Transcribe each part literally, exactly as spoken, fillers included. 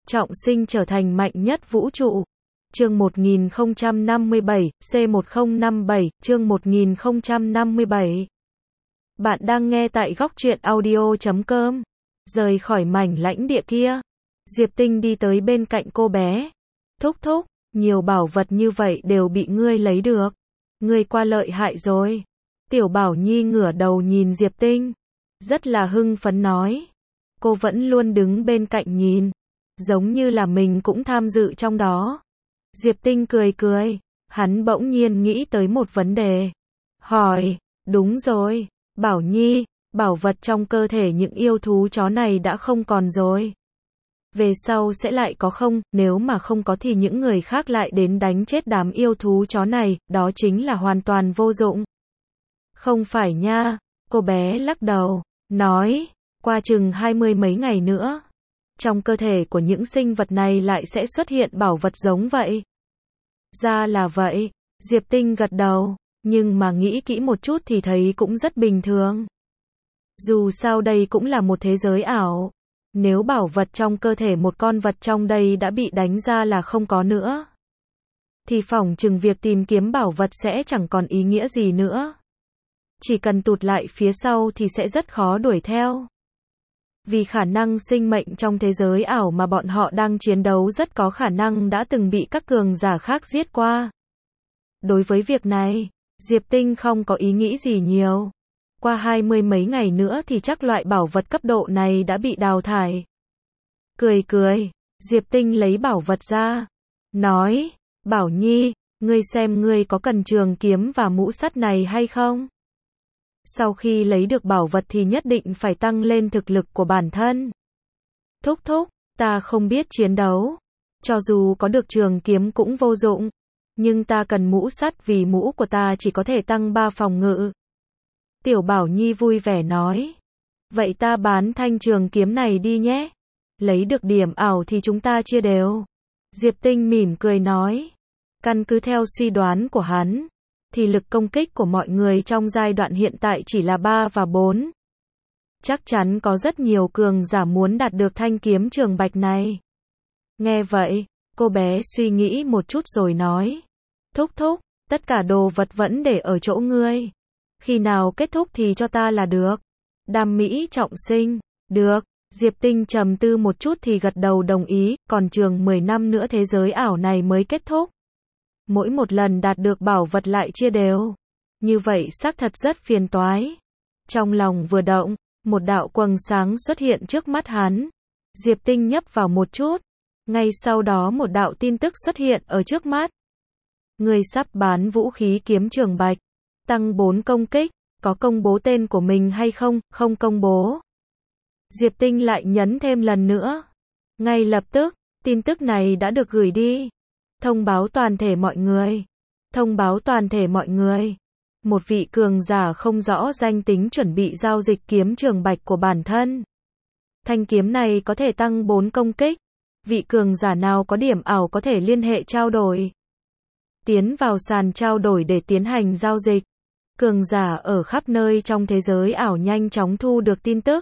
trọng sinh trở thành mạnh nhất vũ trụ. Chương một nghìn không trăm năm mươi bảy, C một không năm bảy, chương một nghìn không trăm năm mươi bảy. Bạn đang nghe tại góc truyện audio chấm com. Rời khỏi mảnh lãnh địa kia, Diệp Tinh đi tới bên cạnh cô bé. Thúc thúc, nhiều bảo vật như vậy đều bị ngươi lấy được. Ngươi qua lợi hại rồi. Tiểu Bảo Nhi ngửa đầu nhìn Diệp Tinh, rất là hưng phấn nói. Cô vẫn luôn đứng bên cạnh nhìn, giống như là mình cũng tham dự trong đó. Diệp Tinh cười cười, hắn bỗng nhiên nghĩ tới một vấn đề. Hỏi, đúng rồi, Bảo Nhi, bảo vật trong cơ thể những yêu thú chó này đã không còn rồi. Về sau sẽ lại có không, nếu mà không có thì những người khác lại đến đánh chết đám yêu thú chó này, đó chính là hoàn toàn vô dụng. Không phải nha, cô bé lắc đầu, nói, qua chừng hai mươi mấy ngày nữa, trong cơ thể của những sinh vật này lại sẽ xuất hiện bảo vật giống vậy. Ra là vậy, Diệp Tinh gật đầu, nhưng mà nghĩ kỹ một chút thì thấy cũng rất bình thường. Dù sao đây cũng là một thế giới ảo. Nếu bảo vật trong cơ thể một con vật trong đây đã bị đánh ra là không có nữa, thì phỏng chừng việc tìm kiếm bảo vật sẽ chẳng còn ý nghĩa gì nữa. Chỉ cần tụt lại phía sau thì sẽ rất khó đuổi theo. Vì khả năng sinh mệnh trong thế giới ảo mà bọn họ đang chiến đấu rất có khả năng đã từng bị các cường giả khác giết qua. Đối với việc này, Diệp Tinh không có ý nghĩ gì nhiều. Qua hai mươi mấy ngày nữa thì chắc loại bảo vật cấp độ này đã bị đào thải. Cười cười, Diệp Tinh lấy bảo vật ra, nói, Bảo Nhi, ngươi xem ngươi có cần trường kiếm và mũ sắt này hay không? Sau khi lấy được bảo vật thì nhất định phải tăng lên thực lực của bản thân. Thúc thúc, ta không biết chiến đấu. Cho dù có được trường kiếm cũng vô dụng. Nhưng ta cần mũ sắt vì mũ của ta chỉ có thể tăng ba phòng ngự. Tiểu Bảo Nhi vui vẻ nói. Vậy ta bán thanh trường kiếm này đi nhé. Lấy được điểm ảo thì chúng ta chia đều. Diệp Tinh mỉm cười nói. Căn cứ theo suy đoán của hắn, thì lực công kích của mọi người trong giai đoạn hiện tại chỉ là ba và bốn. Chắc chắn có rất nhiều cường giả muốn đạt được thanh kiếm trường bạch này. Nghe vậy, cô bé suy nghĩ một chút rồi nói. Thúc thúc, tất cả đồ vật vẫn để ở chỗ ngươi. Khi nào kết thúc thì cho ta là được. Đam mỹ trọng sinh, được. Diệp Tinh trầm tư một chút thì gật đầu đồng ý, còn trường mười năm nữa thế giới ảo này mới kết thúc. Mỗi một lần đạt được bảo vật lại chia đều. Như vậy xác thật rất phiền toái. Trong lòng vừa động, một đạo quầng sáng xuất hiện trước mắt hắn. Diệp Tinh nhấp vào một chút. Ngay sau đó một đạo tin tức xuất hiện ở trước mắt. Người sắp bán vũ khí kiếm trường bạch. Tăng bốn công kích. Có công bố tên của mình hay không? Không công bố. Diệp Tinh lại nhấn thêm lần nữa. Ngay lập tức, tin tức này đã được gửi đi. Thông báo toàn thể mọi người. Thông báo toàn thể mọi người. Một vị cường giả không rõ danh tính chuẩn bị giao dịch kiếm trường bạch của bản thân. Thanh kiếm này có thể tăng bốn công kích. Vị cường giả nào có điểm ảo có thể liên hệ trao đổi. Tiến vào sàn trao đổi để tiến hành giao dịch. Cường giả ở khắp nơi trong thế giới ảo nhanh chóng thu được tin tức.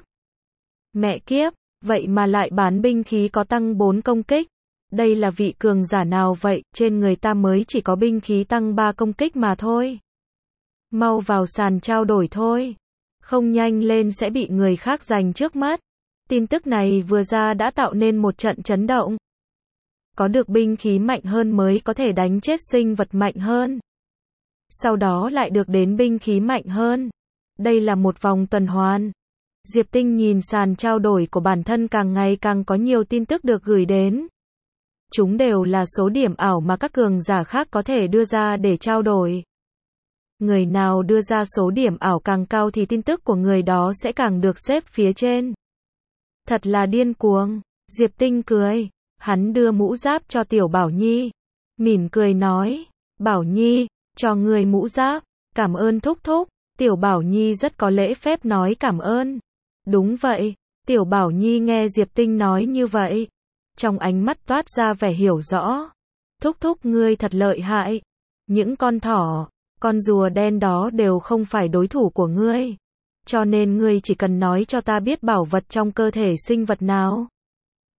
Mẹ kiếp, vậy mà lại bán binh khí có tăng bốn công kích. Đây là vị cường giả nào vậy, trên người ta mới chỉ có binh khí tăng ba công kích mà thôi. Mau vào sàn trao đổi thôi. Không nhanh lên sẽ bị người khác giành trước mắt. Tin tức này vừa ra đã tạo nên một trận chấn động. Có được binh khí mạnh hơn mới có thể đánh chết sinh vật mạnh hơn. Sau đó lại được đến binh khí mạnh hơn. Đây là một vòng tuần hoàn. Diệp Tinh nhìn sàn trao đổi của bản thân càng ngày càng có nhiều tin tức được gửi đến. Chúng đều là số điểm ảo mà các cường giả khác có thể đưa ra để trao đổi. Người nào đưa ra số điểm ảo càng cao thì tin tức của người đó sẽ càng được xếp phía trên. Thật là điên cuồng. Diệp Tinh cười. Hắn đưa mũ giáp cho Tiểu Bảo Nhi. Mỉm cười nói. Bảo Nhi, cho người mũ giáp. Cảm ơn thúc thúc. Tiểu Bảo Nhi rất có lễ phép nói cảm ơn. Đúng vậy. Tiểu Bảo Nhi nghe Diệp Tinh nói như vậy. Trong ánh mắt toát ra vẻ hiểu rõ. Thúc thúc ngươi thật lợi hại. Những con thỏ, con rùa đen đó đều không phải đối thủ của ngươi. Cho nên ngươi chỉ cần nói cho ta biết bảo vật trong cơ thể sinh vật nào.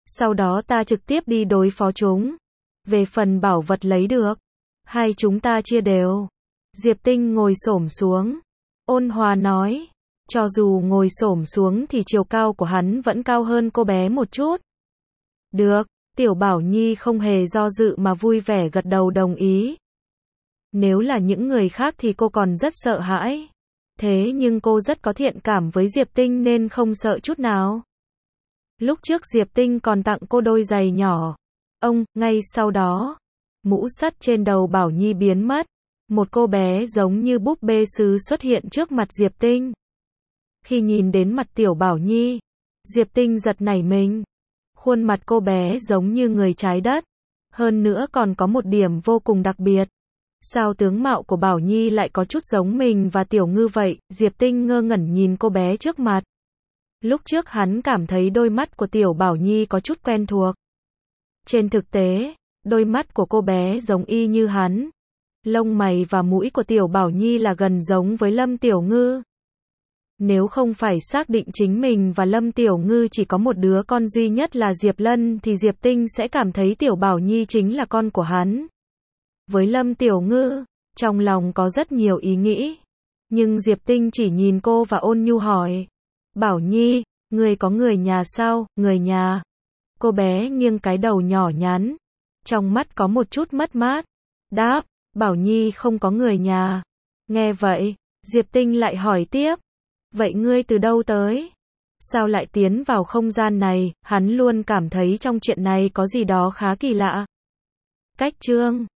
Sau đó ta trực tiếp đi đối phó chúng. Về phần bảo vật lấy được, hai chúng ta chia đều. Diệp Tinh ngồi xổm xuống. Ôn hòa nói. Cho dù ngồi xổm xuống thì chiều cao của hắn vẫn cao hơn cô bé một chút. Được, Tiểu Bảo Nhi không hề do dự mà vui vẻ gật đầu đồng ý. Nếu là những người khác thì cô còn rất sợ hãi. Thế nhưng cô rất có thiện cảm với Diệp Tinh nên không sợ chút nào. Lúc trước Diệp Tinh còn tặng cô đôi giày nhỏ. Ông, ngay sau đó, mũ sắt trên đầu Bảo Nhi biến mất. Một cô bé giống như búp bê sứ xuất hiện trước mặt Diệp Tinh. Khi nhìn đến mặt Tiểu Bảo Nhi, Diệp Tinh giật nảy mình. Khuôn mặt cô bé giống như người trái đất. Hơn nữa còn có một điểm vô cùng đặc biệt. Sao tướng mạo của Bảo Nhi lại có chút giống mình và Tiểu Ngư vậy? Diệp Tinh ngơ ngẩn nhìn cô bé trước mặt. Lúc trước hắn cảm thấy đôi mắt của Tiểu Bảo Nhi có chút quen thuộc. Trên thực tế, đôi mắt của cô bé giống y như hắn. Lông mày và mũi của Tiểu Bảo Nhi là gần giống với Lâm Tiểu Ngư. Nếu không phải xác định chính mình và Lâm Tiểu Ngư chỉ có một đứa con duy nhất là Diệp Lân thì Diệp Tinh sẽ cảm thấy Tiểu Bảo Nhi chính là con của hắn. Với Lâm Tiểu Ngư, trong lòng có rất nhiều ý nghĩ. Nhưng Diệp Tinh chỉ nhìn cô và ôn nhu hỏi. Bảo Nhi, người có người nhà sao? Người nhà. Cô bé nghiêng cái đầu nhỏ nhắn. Trong mắt có một chút mất mát. Đáp, Bảo Nhi không có người nhà. Nghe vậy, Diệp Tinh lại hỏi tiếp. Vậy ngươi từ đâu tới? Sao lại tiến vào không gian này? Hắn luôn cảm thấy trong chuyện này có gì đó khá kỳ lạ. Cách chương